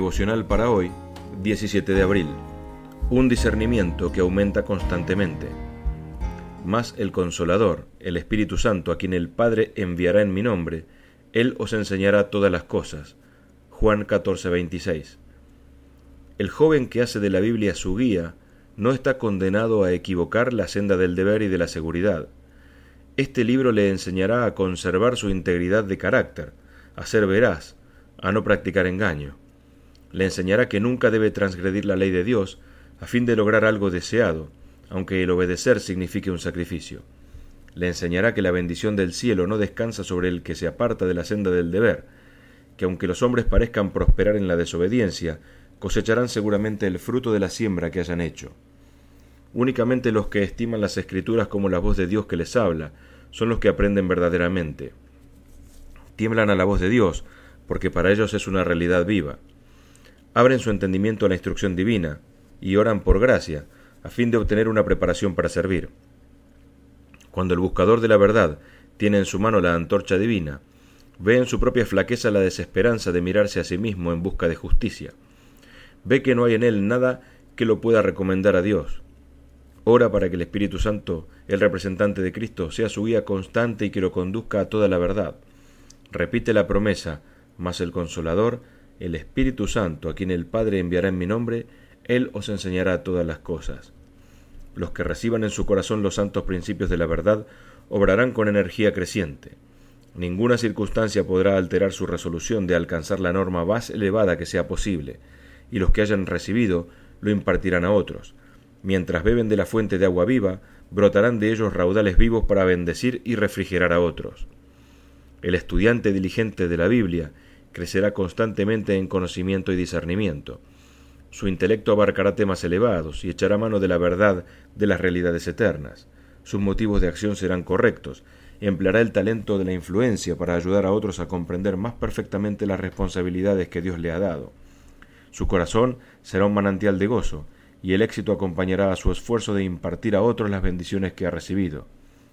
Devocional para hoy, 17 de abril. Un discernimiento que aumenta constantemente. Mas el Consolador, el Espíritu Santo, a quien el Padre enviará en mi nombre, Él os enseñará todas las cosas. Juan 14:26. El joven que hace de la Biblia su guía no está condenado a equivocar la senda del deber y de la seguridad. Este libro le enseñará a conservar su integridad de carácter, a ser veraz, a no practicar engaño. Le enseñará que nunca debe transgredir la ley de Dios a fin de lograr algo deseado, aunque el obedecer signifique un sacrificio. Le enseñará que la bendición del cielo no descansa sobre el que se aparta de la senda del deber, que aunque los hombres parezcan prosperar en la desobediencia, cosecharán seguramente el fruto de la siembra que hayan hecho. Únicamente los que estiman las Escrituras como la voz de Dios que les habla son los que aprenden verdaderamente. Tiemblan a la voz de Dios, porque para ellos es una realidad viva. Abren su entendimiento a la instrucción divina y oran por gracia, a fin de obtener una preparación para servir. Cuando el buscador de la verdad tiene en su mano la antorcha divina, ve en su propia flaqueza la desesperanza de mirarse a sí mismo en busca de justicia. Ve que no hay en él nada que lo pueda recomendar a Dios. Ora para que el Espíritu Santo, el representante de Cristo, sea su guía constante y que lo conduzca a toda la verdad. Repite la promesa, mas el Consolador, el Espíritu Santo, a quien el Padre enviará en mi nombre, Él os enseñará todas las cosas. Los que reciban en su corazón los santos principios de la verdad obrarán con energía creciente. Ninguna circunstancia podrá alterar su resolución de alcanzar la norma más elevada que sea posible, y los que hayan recibido lo impartirán a otros. Mientras beben de la fuente de agua viva, brotarán de ellos raudales vivos para bendecir y refrigerar a otros. El estudiante diligente de la Biblia crecerá constantemente en conocimiento y discernimiento. Su intelecto abarcará temas elevados y echará mano de la verdad de las realidades eternas. Sus motivos de acción serán correctos y empleará el talento de la influencia para ayudar a otros a comprender más perfectamente las responsabilidades que Dios le ha dado. Su corazón será un manantial de gozo y el éxito acompañará a su esfuerzo de impartir a otros las bendiciones que ha recibido.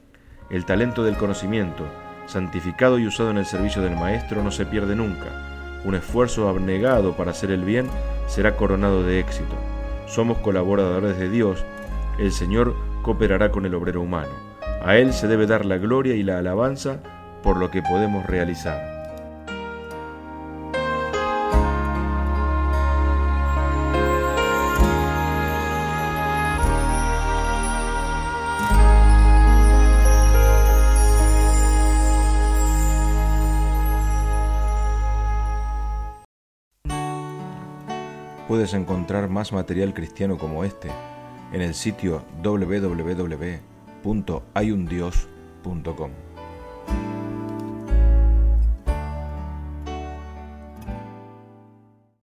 El talento del conocimiento, santificado y usado en el servicio del Maestro, no se pierde nunca. Un esfuerzo abnegado para hacer el bien será coronado de éxito. Somos colaboradores de Dios. El Señor cooperará con el obrero humano. A Él se debe dar la gloria y la alabanza por lo que podemos realizar. Puedes encontrar más material cristiano como este en el sitio www.hayundios.com.